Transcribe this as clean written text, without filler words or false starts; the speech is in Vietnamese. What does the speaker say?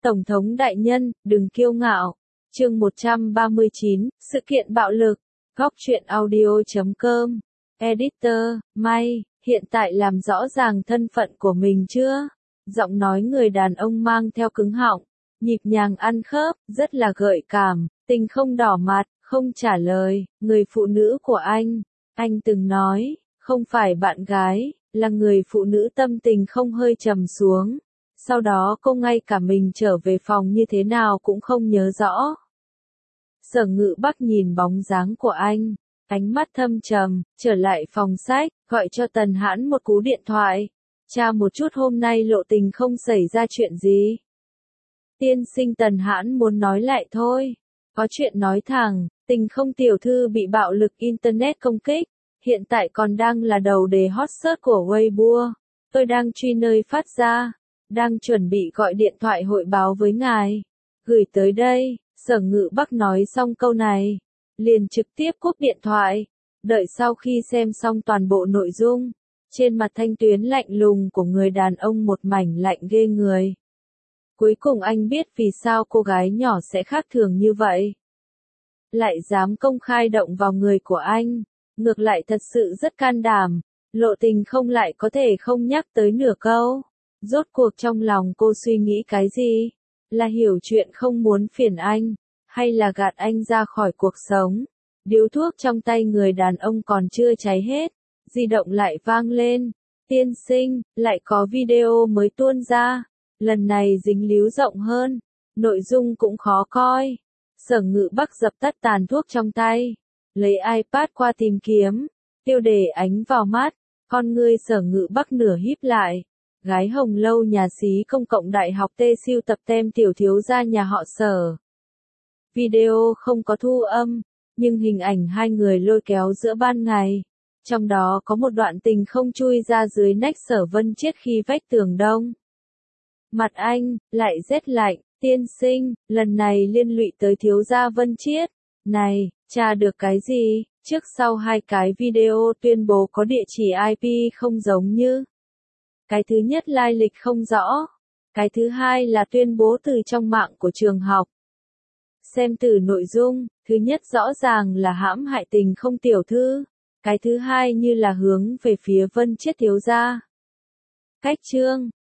Tổng thống đại nhân, đừng kiêu ngạo. Chương 139, sự kiện bạo lực. Góc truyện audio.com. Editor, May, hiện tại làm rõ ràng thân phận của mình chưa? Giọng nói người đàn ông mang theo cứng họng, nhịp nhàng ăn khớp, rất là gợi cảm, Tình không đỏ mặt, không trả lời, người phụ nữ của anh từng nói, không phải bạn gái, là người phụ nữ tâm tình không hơi trầm xuống. Sau đó cô ngay cả mình trở về phòng như thế nào cũng không nhớ rõ. Sở Ngự Bắc nhìn bóng dáng của anh, ánh mắt thâm trầm, trở lại phòng sách, gọi cho Tần Hãn một cú điện thoại. Tra một chút hôm nay Lộ Tình không xảy ra chuyện gì. Tiên sinh Tần Hãn muốn nói lại thôi. Có chuyện nói thẳng, Tình không tiểu thư bị bạo lực Internet công kích. Hiện tại còn đang là đầu đề hot search của Weibo. Tôi đang truy nơi phát ra. Đang chuẩn bị gọi điện thoại hội báo với ngài. Gửi tới đây. Sở Ngự Bắc nói xong câu này, liền trực tiếp cúp điện thoại. Đợi sau khi xem xong toàn bộ nội dung, trên mặt thanh tuyến lạnh lùng của người đàn ông một mảnh lạnh ghê người. Cuối cùng anh biết vì sao cô gái nhỏ sẽ khác thường như vậy. Lại dám công khai động vào người của anh, ngược lại thật sự rất can đảm. Lộ Tình không lại có thể không nhắc tới nửa câu. Rốt cuộc trong lòng cô suy nghĩ cái gì? Là hiểu chuyện không muốn phiền anh, hay là gạt anh ra khỏi cuộc sống? Điếu thuốc trong tay người đàn ông còn chưa cháy hết, di động lại vang lên. Tiên sinh, lại có video mới tuôn ra. Lần này dính líu rộng hơn, nội dung cũng khó coi. Sở Ngự Bắc dập tắt tàn thuốc trong tay, lấy iPad qua tìm kiếm, tiêu đề ánh vào mắt, con ngươi Sở Ngự Bắc nửa híp lại. Gái Hồng Lâu nhà xí công cộng đại học T siêu tập tem tiểu thiếu gia nhà họ Sở. Video không có thu âm, nhưng hình ảnh hai người lôi kéo giữa ban ngày. Trong đó có một đoạn Tình không chui ra dưới nách Sở Vân Chiết khi vách tường đông. Mặt anh, lại rét lạnh, tiên sinh, lần này liên lụy tới thiếu gia Vân Chiết. Này, tra được cái gì? Trước sau hai cái video tuyên bố có địa chỉ IP không giống như. Cái thứ nhất lai lịch không rõ. Cái thứ hai là tuyên bố từ trong mạng của trường học. Xem từ nội dung, thứ nhất rõ ràng là hãm hại Tình không tiểu thư. Cái thứ hai như là hướng về phía Vân Chiết thiếu gia. Cách chương,